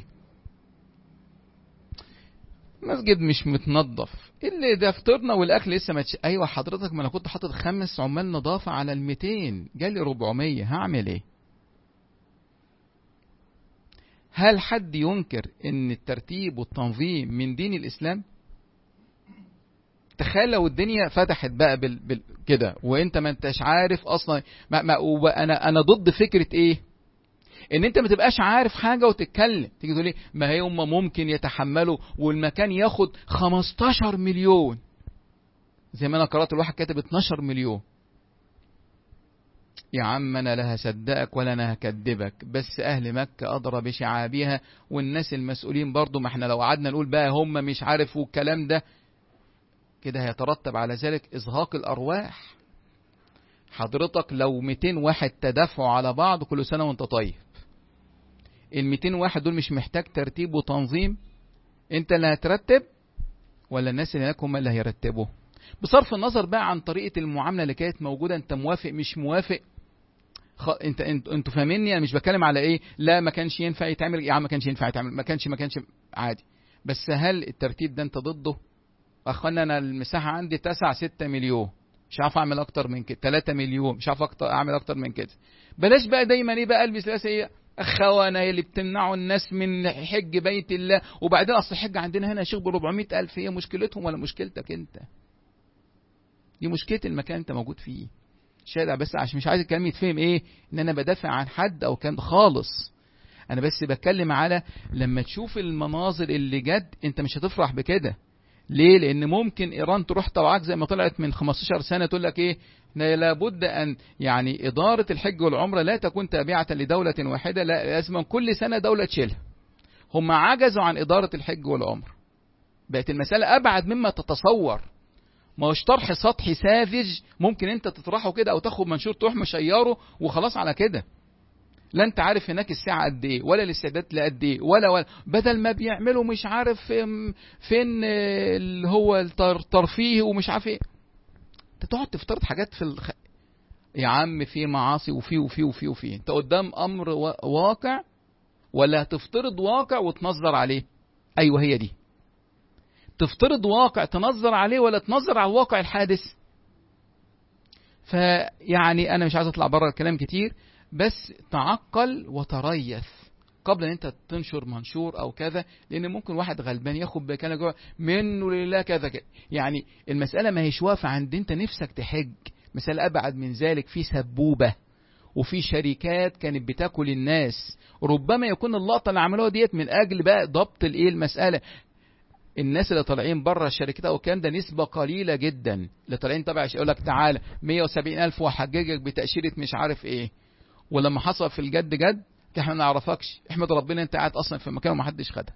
Speaker 1: مسجد مش متنظف، اللي ده فطرنا والأكل لسه ما تش... أيوة حضرتك، ما أنا كنت حاطط خمس عمال نظافة على الميتين، جالي ربعمية، هعمل إيه؟ هل حد ينكر إن الترتيب والتنظيم من دين الإسلام؟ تخيل لو الدنيا فتحت بقى بال... بال... كده وانت ما انتش عارف اصلا. ما... ما... انا انا ضد فكره ايه، ان انت ما تبقاش عارف حاجه وتتكلم. تيجي تقول لي ما هي هم ممكن يتحملوا والمكان ياخد خمستاشر مليون، زي ما انا قرات الواحد كاتب اتناشر مليون. يا عم انا لا هصدقك ولا انا هكذبك، بس اهل مكه ادرى بشعابها، والناس المسؤولين برضو. ما احنا لو قعدنا نقول بقى هم مش عارف والكلام ده كده هيترتب على ذلك إزهاق الأرواح. حضرتك لو ميتين واحد تدافعوا على بعض، كل سنة وانت طيب. ال ميتين واحد دول مش محتاج ترتيب وتنظيم؟ انت اللي هترتب ولا الناس اللي هناك هم اللي هيرتبوا؟ بصرف النظر بقى عن طريقة المعاملة اللي كانت موجودة، انت موافق مش موافق، خ... انت انت انتوا فاهميني. انا مش بتكلم على ايه لا ما كانش ينفع يتعمل، يا عم ما كانش ينفع يتعمل، ما كانش ما كانش عادي. بس هل الترتيب ده انت ضده؟ اخوانا انا المساحة عندي تسعة ستة مليون، مش عارف اعمل اكتر من كده، تلاتة مليون مش عارف اكتر اعمل اكتر من كده. بلاش بقى دايما ايه بقى البس لباس ايه اخوانا اللي بتمنعوا الناس من حج بيت الله. وبعدين اصل الحج عندنا هنا يا شيخ ب أربعمية ألف، هي مشكلتهم ولا مشكلتك انت؟ دي مشكلة المكان انت موجود فيه. شارع بس عشان مش عايز الكلام يتفهم ايه ان انا بدافع عن حد او كان خالص. انا بس بتكلم على لما تشوف المناظر اللي جد انت مش هتفرح بكده، ليه؟ لأن ممكن إيران تروح طبعاك زي ما طلعت من خمستاشر سنة تقول لك إيه، لابد أن يعني إدارة الحج والعمرة لا تكون تابعة لدولة واحدة، لا لازم كل سنة دولة تشيلها. هم عجزوا عن إدارة الحج والعمرة، بقت المسألة أبعد مما تتصور. ما هوش طرح سطحي ساذج ممكن أنت تطرحه كده أو تاخد منشور تروح مشيره وخلاص على كده. لا أنت عارف هناك الساعة قد إيه، ولا الاستعداد لقد إيه، ولا ولا بدل ما بيعملوا مش عارف فين اللي هو الترفيه ومش عارف إيه، أنت تقعد تفترض حاجات في الخ... يا عم في معاصي وفي وفي وفي وفي أنت قدام أمر واقع، ولا هتفترض واقع وتنظر عليه؟ أيوه هي دي، تفترض واقع تنظر عليه ولا تنظر على الواقع الحادث. فيعني أنا مش عايز أطلع بره الكلام كتير، بس تعقل وتريث قبل أن أنت تنشر منشور أو كذا، لأن ممكن واحد غلبان ياخد بكلام جوه منه لله كذا كذا. يعني المسألة ما هيش واقفة عند أنت نفسك تحج، مسألة أبعد من ذلك. في سبوبة وفي شركات كانت بتاكل الناس، ربما يكون اللقطة اللي عملوها ديت من أجل بقى ضبط الإيه المسألة. الناس اللي طالعين بره الشركات او الكلام ده نسبه قليله جدا، اللي طالعين تبع يقول لك تعالى مية وسبعين ألف وحججك بتاشيره مش عارف ايه، ولما حصل في الجد جد احنا ما نعرفكش، احمد ربنا انت قاعد اصلا في مكان وما حدش خدك.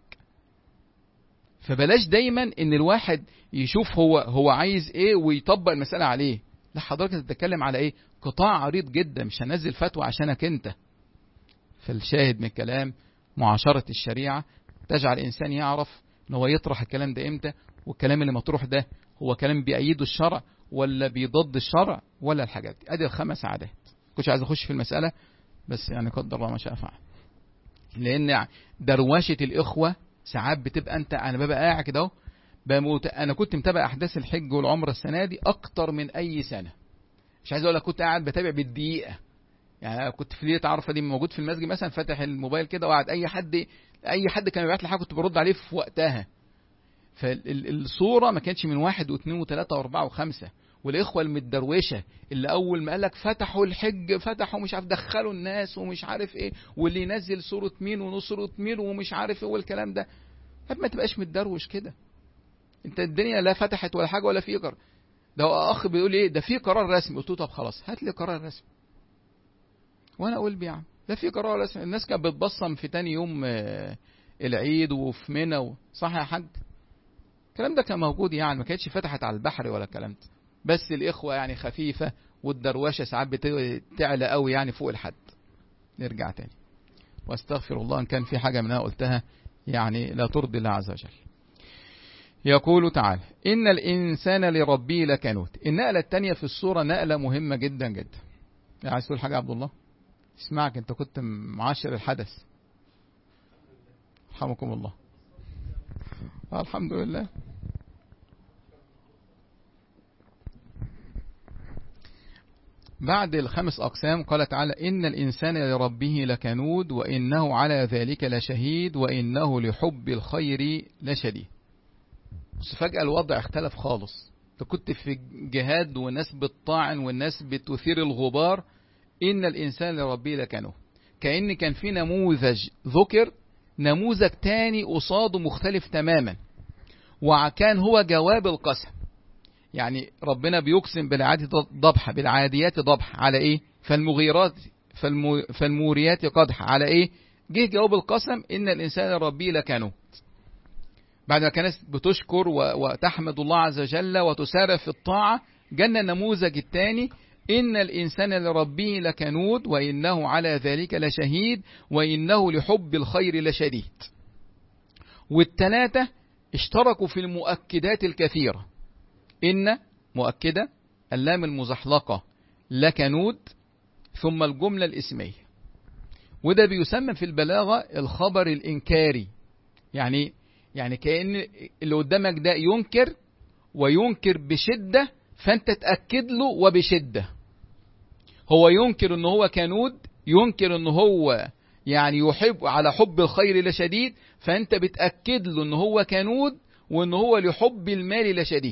Speaker 1: فبلاش دايما ان الواحد يشوف هو هو عايز ايه ويطبق المساله عليه. لا حضرتك تتكلم على ايه؟ قطاع عريض جدا، مش هنزل فتوى عشانك انت. فالشاهد من الكلام معاشره الشريعه تجعل الانسان يعرف ان هو يطرح الكلام ده امتى، والكلام اللي مطروح ده هو كلام بيأيده الشرع ولا بيضد الشرع ولا الحاجات دي. ادي الخمس عادات. كنتش عايز اخش في المسألة بس يعني قدر الله ما شاء فعل، لان دروشة الاخوة ساعات بتبقى انت انا ببقى قاعد كده اهو بموت. انا كنت متابع احداث الحج والعمرة السنة دي اكتر من اي سنة، مش عايز اقول لك كنت قاعد بتابع بالدقيقة. يعني كنت في ليلة عرفة دي موجود في المسجد مثلا، فاتح الموبايل كده وقعد اي حد اي حد كان بيبعت لي حاجه كنت برد عليه في وقتها. فالصوره ما كانتش من واحد واثنين وثلاثه واربعه وخمسه، والاخوه المتدروشه اللي اول ما قالك فتحوا الحج فتحوا مش عارف دخلوا الناس ومش عارف ايه، واللي ينزل صوره مين ونصره مين ومش عارف ايه والكلام ده. طب ما تبقاش متدروش كده، انت الدنيا لا فتحت ولا حاجه ولا في قرار. ده اخ بيقول ايه ده في قرار رسمي، قلت له طب خلاص هات لي قرار رسمي وانا اقول بيعم. لا في قرار رسمي، الناس كانت بتبصم في تاني يوم العيد وفي منى، صح يا حاج؟ الكلام ده كان موجود، يعني ما كانتش فتحت على البحر ولا الكلام ده، بس الاخوه يعني خفيفه والدروشه ساعات بتعلى قوي يعني فوق الحد. نرجع تاني واستغفر الله ان كان في حاجه منها قلتها يعني لا ترضي الله عز وجل. يقول تعالى ان الانسان لربه لكنود. النقله الثانيه في السوره نقله مهمه جدا جدا. عايز تقول حاجه يا عبد الله؟ اسمعك، انت كنت معاشر الحدث. رحمكم الله. الحمد لله. بعد الخمس أقسام قال تعالى إن الإنسان لربه لكنود وإنه على ذلك لشهيد وإنه لحب الخير لشديد. بس فجأة الوضع اختلف خالص. انت كنت في جهاد والناس بتطاعن والناس بتثير الغبار، إن الإنسان لربه لكنود، كأن كان في نموذج ذكر، نموذج تاني قصاده مختلف تماما، وكان هو جواب القسم. يعني ربنا بيقسم بالعاديات ضبحة، بالعاديات ضبحة على ايه؟ فالمغيرات فالمو فالموريات قدح على ايه؟ جه جواب القسم ان الانسان ربه لكنود. بعد ما كانت بتشكر وتحمد الله عز وجل وتسارع في الطاعة، جانا النموذج الثاني إن الإنسان لربه لكنود وإنه على ذلك لشهيد وإنه لحب الخير لشديد. والثلاثة اشتركوا في المؤكدات الكثيرة. إن مؤكدة، اللام المزحلقة لكنود، ثم الجملة الاسمية. وده بيسمى في البلاغة الخبر الإنكاري. يعني يعني كأن اللي قدامك ده ينكر وينكر بشدة، فأنت تأكد له وبشدة. هو ينكر إنه هو كنود، ينكر إنه هو يعني يحب على حب الخير لشديد، فأنت بتأكد له إنه هو كنود وإنه هو لحب المال لشديد.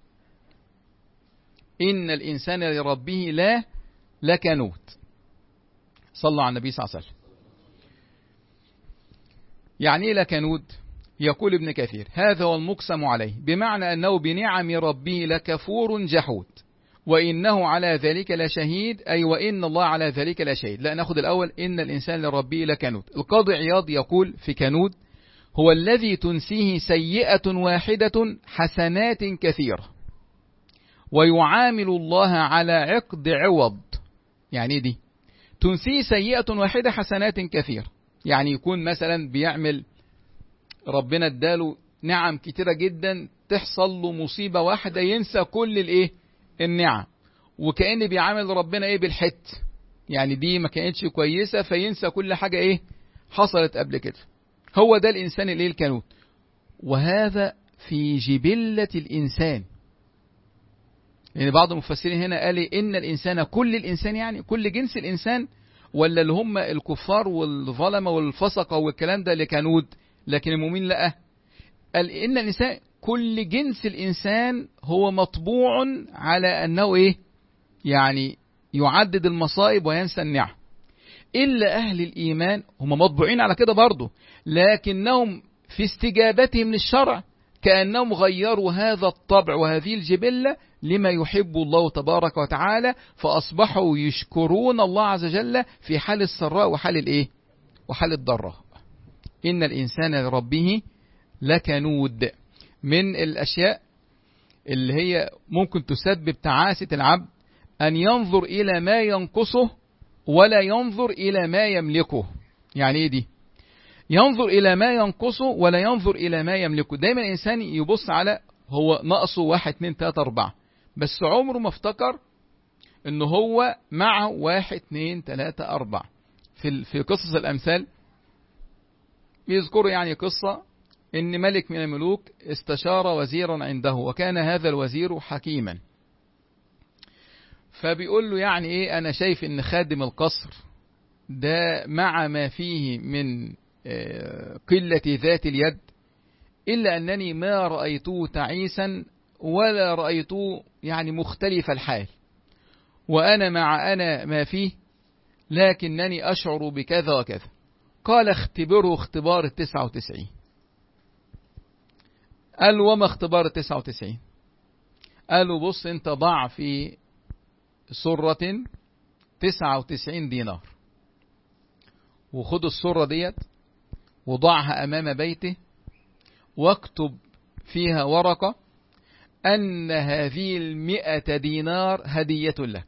Speaker 1: إن الإنسان لربه لا لكنود. صلى على النبي صلى الله عليه وسلم. يعني إيه لكنود؟ يقول ابن كثير: هذا هو المقسم عليه، بمعنى أنه بنعم ربه لكفور جحود، وإنه على ذلك لشهيد، أي وإن الله على ذلك لشهيد. لا، نأخذ الأول: إن الإنسان لربه لكنود. القاضي عياض يقول في كنود: هو الذي تنسيه سيئة واحدة حسنات كثيرة، ويعامل الله على عقد عوض. يعني دي تنسيه سيئة واحدة حسنات كثيرة، يعني يكون مثلا بيعمل، ربنا اداله نعم كتيرة جدا، تحصل له مصيبة واحدة ينسى كل الايه النعم، وكأن بيعامل ربنا ايه بالحت، يعني دي ما كانتش كويسة فينسى كل حاجة ايه حصلت قبل كده. هو ده الإنسان الايه الكنود، وهذا في جبلة الإنسان. يعني بعض المفسرين هنا قال إن الإنسان كل الإنسان، يعني كل جنس الإنسان، ولا اللي هم الكفار والظلمة والفسقة والكلام ده اللي كنود، لكن المؤمن لا، قال إن الإنسان كل جنس الإنسان هو مطبوع على أنه إيه، يعني يعدد المصائب وينسى النعم، إلا أهل الإيمان هم مطبوعين على كده برضه، لكنهم في استجابتهم للشرع كأنهم غيروا هذا الطبع وهذه الجبلة لما يحب الله تبارك وتعالى، فأصبحوا يشكرون الله عز وجل في حال السراء وحال الإيه وحال الضراء. إن الإنسان لربه لكنود. من الأشياء اللي هي ممكن تسبب تعاسة العبد أن ينظر إلى ما ينقصه ولا ينظر إلى ما يملكه. يعني إيه دي؟ ينظر إلى ما ينقصه ولا ينظر إلى ما يملكه. دايما الإنسان يبص على هو نقصه واحد اتنين تلاتة أربعة، بس عمره ما افتكر إنه هو معه واحد اتنين تلاتة أربعة. في في قصص الأمثال بيذكروا يعني قصة إن ملك من الملوك استشار وزيرا عنده، وكان هذا الوزير حكيما، فبيقول له يعني إيه، أنا شايف إن خادم القصر ده مع ما فيه من قلة ذات اليد، إلا أنني ما رأيته تعيسا ولا رأيته يعني مختلف الحال، وأنا مع أنا ما فيه لكنني أشعر بكذا وكذا. قال: اختبره اختبار التسعة وتسعين. قال: وما اختبار التسعة وتسعين؟ قال له: بص انت ضع في سرة تسعة وتسعين دينار، وخد السرة ديت وضعها أمام بيته، واكتب فيها ورقة أن هذه المئة دينار هدية لك.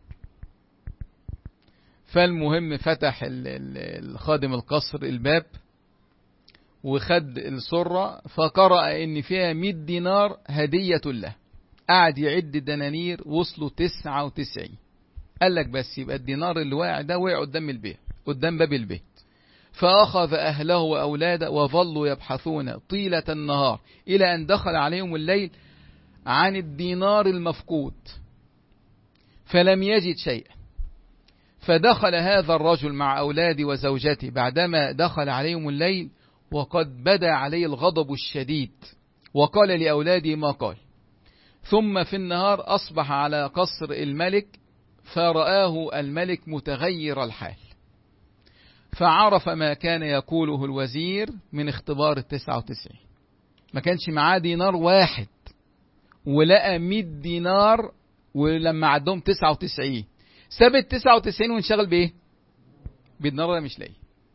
Speaker 1: فالمهم فتح الخادم القصر الباب وخد السرة، فقرأ ان فيها مئة دينار هدية له. قعد يعد دنانير، وصلوا تسعة وتسعين. قال لك بس يبقى الدينار اللي واقع ده وقع قدام البيت، قدام باب البيت. فأخذ أهله وأولاده وظلوا يبحثون طيلة النهار إلى أن دخل عليهم الليل عن الدينار المفقود، فلم يجد شيئا. فدخل هذا الرجل مع أولاده وزوجته بعدما دخل عليهم الليل وقد بدا عليه الغضب الشديد، وقال لأولاده ما قال. ثم في النهار أصبح على قصر الملك، فرآه الملك متغير الحال، فعرف ما كان يقوله الوزير من اختبار التسعة وتسعين. ما كانش معاه دينار واحد، ولقى مئة دينار، ولما عدهم تسعة وتسعين ساب التسعة وتسعين وانشغل بايه؟ بالدينار اللي مش لاقي.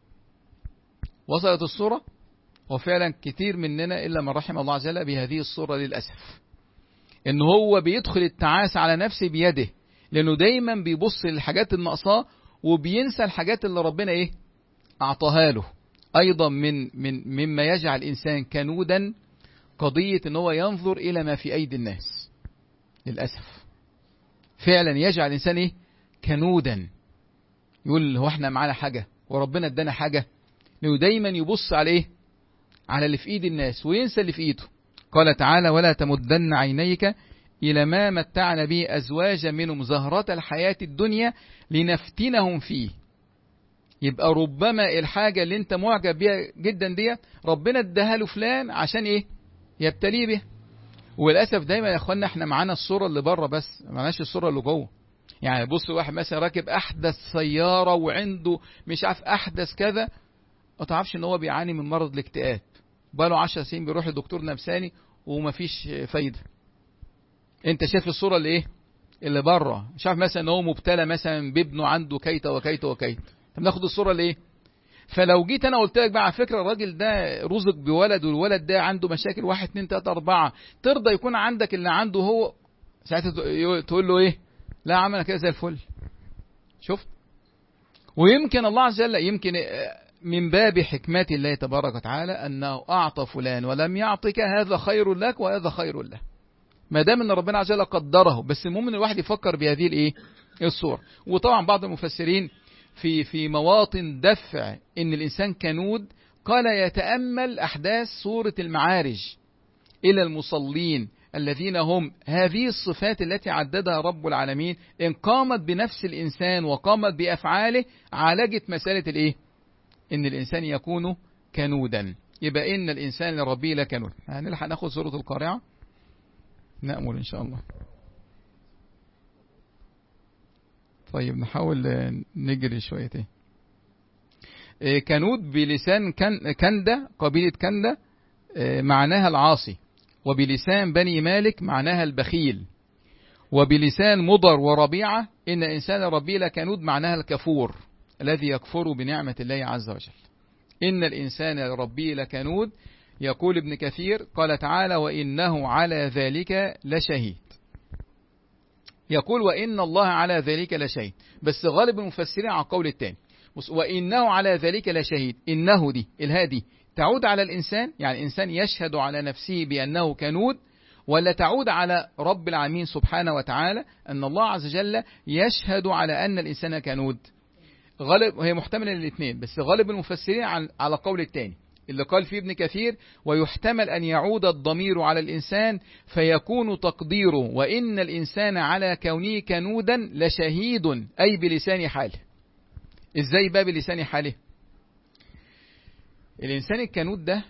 Speaker 1: وصلت الصورة؟ وفعلا كتير مننا إلا من رحم الله عز وجل بهذه الصورة للأسف، إن هو بيدخل التعاسة على نفسه بيده، لأنه دايما بيبص للحاجات الناقصة وبينسى الحاجات اللي ربنا إيه أعطاها له. أيضا من من مما يجعل الإنسان كنودا قضية إن هو ينظر إلى ما في أيدي الناس. للأسف فعلا يجعل الإنسان إيه كنودا، يقول هو إحنا معانا حاجة وربنا ادانا حاجة، لأنه دايما يبص على إيه على اللي في إيد الناس وينسى اللي في إيده. قال تعالى: ولا تمدن عينيك إلى ما متعنا به أزواجا منهم زهرة الحياة الدنيا لنفتنهم فيه. يبقى ربما الحاجة اللي انت معجب بيها جدا دي ربنا اداها له فلان عشان ايه يبتليه بها. وللأسف دايما يا اخوانا احنا معانا الصورة اللي بره بس، معناش الصورة اللي جوه. يعني بص واحد مثلا راكب احدث سيارة وعنده مش عارف احدث كذا، ما تعرفش ان هو بيعاني من مرض الاكتئاب، بقاله عشر سنين بيروح لدكتور نفساني ومفيش فايدة. انت شايف الصورة اللي ايه اللي بره، شايف مثلا ان هو مبتلى مثلا بابنه عنده كيت وكيت وكيت، طب ناخد الصورة اللي ايه. فلو جيت انا قلت لك بقى على فكرة الراجل ده رزق بولد والولد ده عنده مشاكل واحد اتنين تلاتة اربعة، ترضى يكون عندك اللي عنده هو؟ ساعتها تقول له ايه؟ لا عمل كده زي الفل. شفت؟ ويمكن الله عز وجل يمكن من باب حكمة الله تبارك وتعالى أنه أعطى فلان ولم يعطك، هذا خير لك وهذا خير له، ما دام أن ربنا عز وجل قدره. بس المهم أن الواحد يفكر بهذه الإيه الصورة. وطبعا بعض المفسرين في في مواطن دفع أن الإنسان كنود قال يتأمل أحداث سورة المعارج إلى المصلين الذين هم هذه الصفات التي عددها رب العالمين، إن قامت بنفس الإنسان وقامت بأفعاله عالجت مسألة الإيه؟ إن الإنسان يكون كنودا. يبقى إن الإنسان لربه لكنود. هنلحق ناخد سورة القارعة، نأمل إن شاء الله. طيب نحاول نجري شويتين. كنود بلسان كندة، قبيلة كندة معناها العاصي، وبلسان بني مالك معناها البخيل، وبلسان مضر وربيعة إن إنسان ربي لكنود معناها الكفور الذي يكفر بنعمة الله عز وجل. إن الإنسان ربي لكنود. يقول ابن كثير قال تعالى وإنه على ذلك لشهيد. يقول وإن الله على ذلك لشهيد، بس غالب المفسرين على القول الثاني. وإنه على ذلك لشهيد، إنه دي الهادي تعود على الإنسان، يعني الإنسان يشهد على نفسه بأنه كنود، ولا تعود على رب العالمين سبحانه وتعالى أن الله عز وجل يشهد على أن الإنسان كنود؟ غالب هي محتملة للاثنين، بس غالب المفسرين على قول الثاني اللي قال فيه ابن كثير ويحتمل أن يعود الضمير على الإنسان فيكون تقديره وإن الإنسان على كونه كنودا لشهيد، أي بلسان حاله. إزاي بقى بلسان حاله؟ الإنسان الكنود ده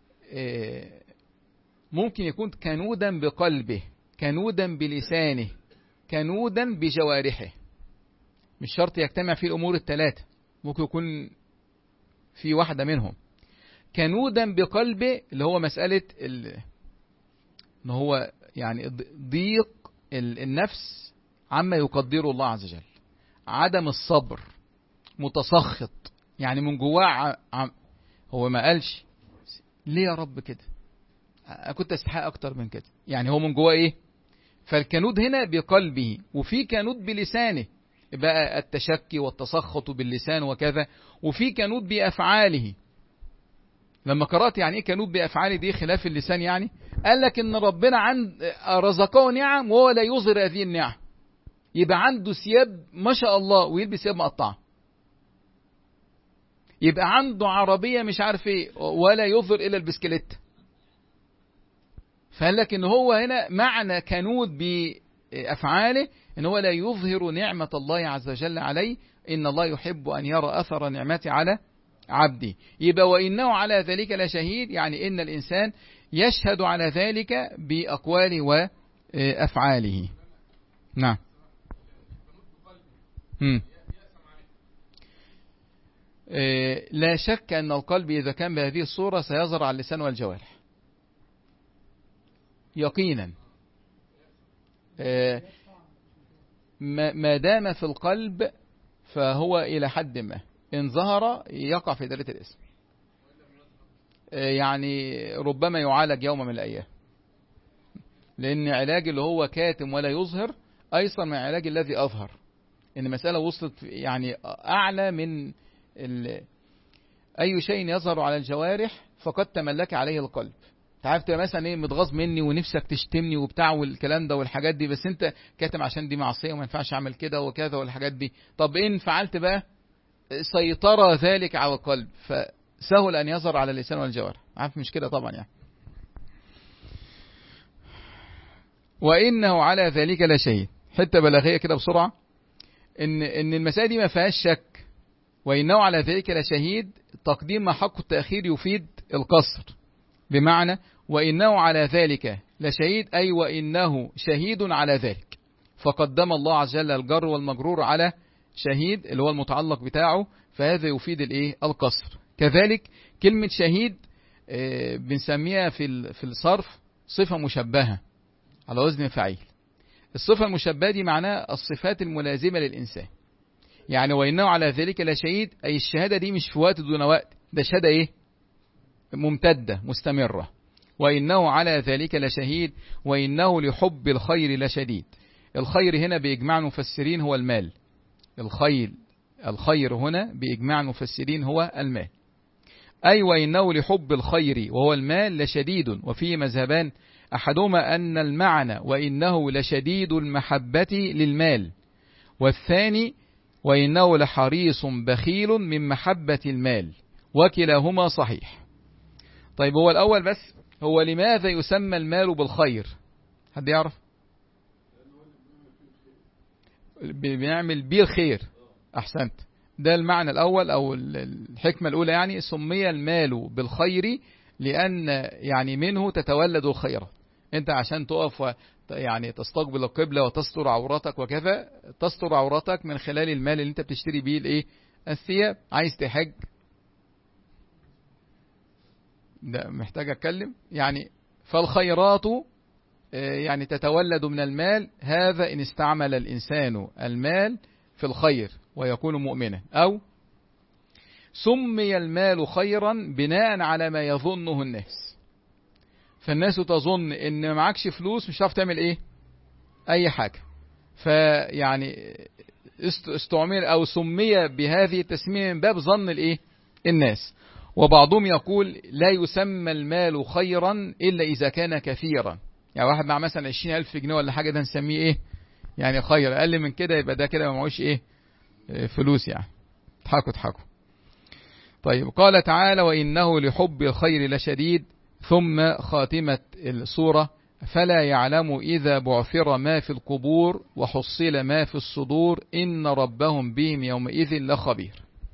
Speaker 1: ممكن يكون كنودا بقلبه، كنودا بلسانه، كنودا بجوارحه، مش شرط يجتمع فيه الأمور الثلاثة، ممكن يكون في واحدة منهم. كنودا بقلبه اللي هو مسألة ان هو يعني ضيق النفس عما يقدره الله عز وجل، عدم الصبر، متسخط، يعني من جواه هو ما قالش ليه يا رب كده، كنت استحق اكتر من كده، يعني هو من جواه ايه. فالكنود هنا بقلبه، وفي كنود بلسانه بقى التشكي والتسخط باللسان وكذا، وفي كنود بأفعاله. لما قرأت يعني ايه كنود بأفعاله دي خلاف اللسان، يعني قال لك ان ربنا عند رزقه نعم وهو لا يظهر هذه النعم، يبقى عنده ثياب ما شاء الله ويلبس ثياب مقطعه، يبقى عنده عربية مش عارف ايه ولا يظهر الا البسكليت. فقال لك ان هو هنا معنى كنود بأفعاله ان هو لا يظهر نعمة الله عز وجل عليه، ان الله يحب ان يرى اثر نعمته على عبدي. يبقى وإنه على ذلك لشهيد، يعني إن الإنسان يشهد على ذلك بأقواله وأفعاله. نعم. مم. لا شك أن القلب إذا كان بهذه الصورة سيظهر على اللسان والجوارح يقينا، ما دام في القلب فهو إلى حد ما إن ظهر يقع في دلالة الاسم، يعني ربما يعالج يوم من الأيام، لأن علاج اللي هو كاتم ولا يظهر أيسر من علاج الذي أظهر. إن مسألة وصلت يعني أعلى من أي شيء يظهر على الجوارح فقد تملك عليه القلب. تعرف تبقى مثلا ايه متغاظ مني ونفسك تشتمني وبتاع والكلام ده والحاجات دي، بس انت كاتم عشان دي معصية وما ينفعش اعمل كده وكذا والحاجات دي. طب إن فعلت بقى سيطر ذلك على القلب فسهل أن يظهر على اللسان والجوارح. عارف مش كده طبعا يعني. وإنه على ذلك لشهيد، حتة بلاغية كده بسرعة، إن إن المسألة دي ما فيهاش شك. وإنه على ذلك لشهيد تقديم ما حق التأخير يفيد القصر، بمعنى وإنه على ذلك لشهيد أي وإنه شهيد على ذلك، فقدم الله عز وجل الجر والمجرور على شهيد اللي هو المتعلق بتاعه، فهذا يفيد الايه القصر. كذلك كلمة شهيد بنسميها في في الصرف صفة مشبهة على وزن فعيل. الصفة المشبهة دي معناها الصفات الملازمة للإنسان. يعني وإنه على ذلك لشهيد، أي الشهادة دي مش في وقت دون وقت، ده شهادة إيه؟ ممتدة مستمرة. وإنه على ذلك لشهيد وإنه لحب الخير لشديد. الخير هنا بإجماع المفسرين هو المال. الخير الخير هنا بإجماع المفسرين هو المال. أي وإنه لحب الخير وهو المال لشديد. وفيه مذهبان، أحدهما أن المعنى وإنه لشديد المحبة للمال، والثاني وإنه لحريص بخيل من محبة المال، وكلاهما صحيح. طيب هو الأول بس، هو لماذا يسمى المال بالخير؟ حد يعرف؟ بيعمل بيه الخير. أحسنت، ده المعنى الأول أو الحكمة الأولى. يعني سمي المال بالخير لأن يعني منه تتولد الخيرات. أنت عشان تقف و يعني تستقبل القبلة وتستر عورتك وكذا، تستر عورتك من خلال المال اللي أنت بتشتري بيه الإيه؟ الثياب. عايز تحج، ده محتاج أتكلم يعني. فالخيرات يعني تتولد من المال، هذا إن استعمل الإنسان المال في الخير ويكون مؤمنا. أو سمي المال خيرا بناء على ما يظنه الناس. فالناس تظن إن معكش فلوس مش هتعرف تعمل إيه؟ أي حاجة. فيعني استعمل أو سمي بهذه التسمية من باب ظن الإيه؟ الناس. وبعضهم يقول لا يسمى المال خيرا إلا إذا كان كثيرا. يعني واحد مع مثلا عشرين ألف جنيه ولا حاجة، ده نسميه إيه؟ يعني خير. أقل من كده يبقى ده كده ما معوش إيه؟ فلوس يعني. اضحكوا اضحكوا. طيب قال تعالى وإنه لحب الخير لشديد. ثم خاتمة السورة فلا يعلم إذا بعثر ما في القبور وحصل ما في الصدور إن ربهم بهم يومئذ لخبير.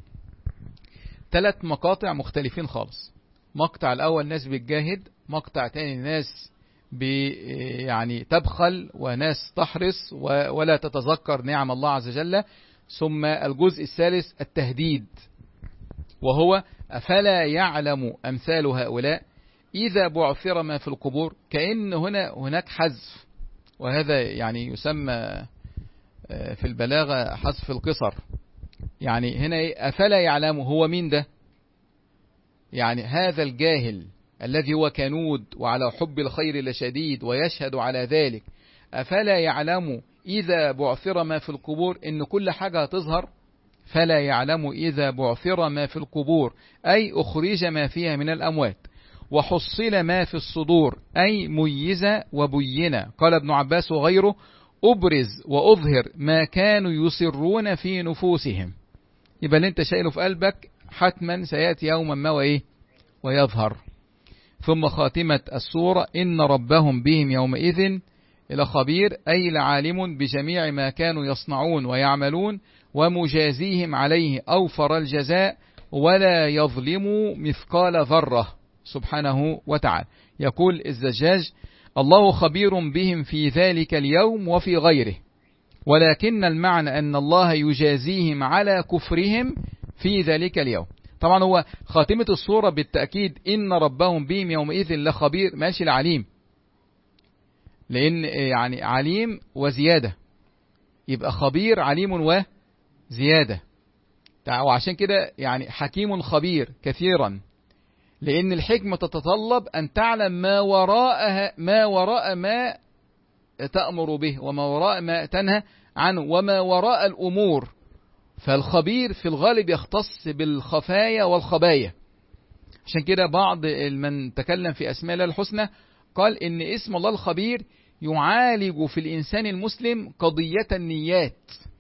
Speaker 1: ثلاث مقاطع مختلفين خالص. مقطع الأول ناس بتجاهد، مقطع تاني ناس يعني تبخل وناس تحرص ولا تتذكر نعم الله عز وجل. ثم الجزء الثالث التهديد، وهو أفلا يعلم أمثال هؤلاء إذا بعثر ما في القبور. كأن هنا هناك حذف، وهذا يعني يسمى في البلاغة حذف القصر. يعني هنا أفلا يعلم، هو مين ده؟ يعني هذا الجاهل الذي هو كنود وعلى حب الخير لشديد ويشهد على ذلك، أفلا يعلم إذا بعثر ما في القبور إن كل حاجة هتظهر؟ فلا يعلم إذا بعثر ما في القبور أي أخرج ما فيها من الأموات، وحصل ما في الصدور أي ميز وبين. قال ابن عباس وغيره أبرز وأظهر ما كانوا يسرون في نفوسهم. يبقى اللي انت شايله في قلبك حتما سيأتي يوما ما وإيه؟ ويظهر. ثم خاتمة السورة إن ربهم بهم يومئذ لخبير أي لعالم بجميع ما كانوا يصنعون ويعملون ومجازيهم عليه أوفر الجزاء ولا يظلم مثقال ذرة سبحانه وتعالى. يقول الزجاج الله خبير بهم في ذلك اليوم وفي غيره، ولكن المعنى أن الله يجازيهم على كفرهم في ذلك اليوم. طبعا هو خاتمة الصورة بالتأكيد إن ربهم بهم يومئذ لخبير، ماشي العليم، لأن يعني عليم وزيادة، يبقى خبير عليم وزيادة. وعشان كده يعني حكيم خبير كثيرا، لأن الحكمة تتطلب أن تعلم ما وراءها ما وراء ما تأمر به وما وراء ما تنهى عنه وما وراء الأمور. فالخبير في الغالب يختص بالخفايا والخبايا. عشان كده بعض من تكلم في أسماء الله الحسنى قال إن اسم الله الخبير يعالج في الإنسان المسلم قضية النيات.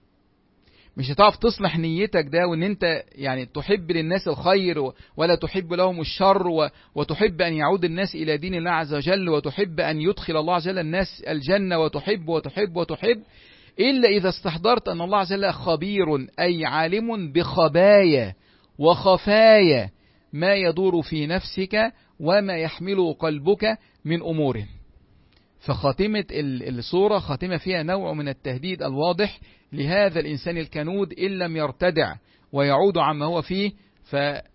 Speaker 1: مش هتعرف تصلح نيتك ده وان انت يعني تحب للناس الخير ولا تحب لهم الشر وتحب ان يعود الناس الى دين الله عز وجل وتحب ان يدخل الله عز وجل الناس الجنة وتحب وتحب وتحب إلا إذا استحضرت أن الله عز وجل خبير أي عالم بخبايا وخفايا ما يدور في نفسك وما يحمله قلبك من أمور. فخاتمة السورة خاتمة فيها نوع من التهديد الواضح لهذا الإنسان الكنود إن لم يرتدع ويعود عما هو فيه،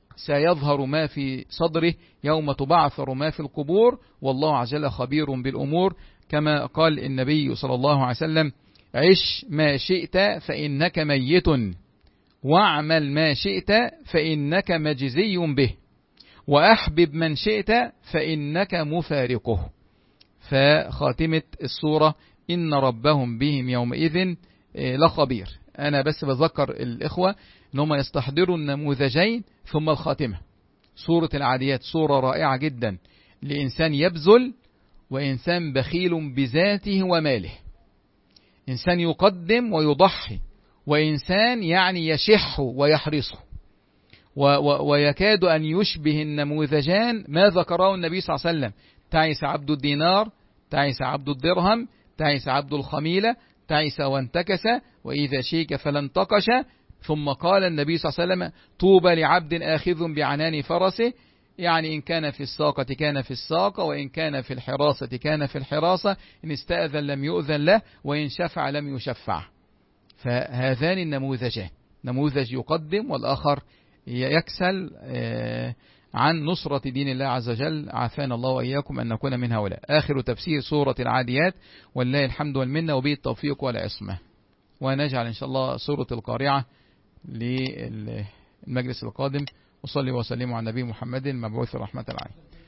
Speaker 1: سيظهر ما في صدره يوم تبعثر ما في القبور، والله عز وجل خبير بالأمور، كما قال النبي صلى الله عليه وسلم: عش ما شئت فإنك ميت، واعمل ما شئت فإنك مجزي به، وأحبب من شئت فإنك مفارقه. فخاتمة السورة: إن ربهم بهم يومئذ لخبير. أنا بس بذكر الإخوة أنهم يستحضروا النموذجين ثم الخاتمة. سورة العاديات سورة رائعة جدا لإنسان يبذل وإنسان بخيل بذاته وماله، إنسان يقدم ويضحي، وإنسان يعني يشح ويحرصه، ويكاد أن يشبه النموذجان ما ذكره النبي صلى الله عليه وسلم: تعس عبد الدينار، تعس عبد الدرهم، تعس عبد الخميلة، تعس وانتكس، وإذا شيك فلا انتقش. ثم قال النبي صلى الله عليه وسلم: طوبى لعبد آخذ بعنان فرسه، يعني إن كان في الساقة كان في الساقة، وإن كان في الحراسة كان في الحراسة، إن استأذن لم يؤذن له، وإن شفع لم يشفع. فهذان النموذجان، نموذج يقدم والآخر يكسل عن نصرة دين الله عز وجل. عافانا الله وإياكم أن نكون من هؤلاء. آخر تفسير سورة العاديات، والله الحمد والمنة وبه التوفيق والعصمة. ونجعل إن شاء الله سورة القارعة للمجلس القادم. وصلي وسلم على النبي محمد المبعوث رحمة العالمين.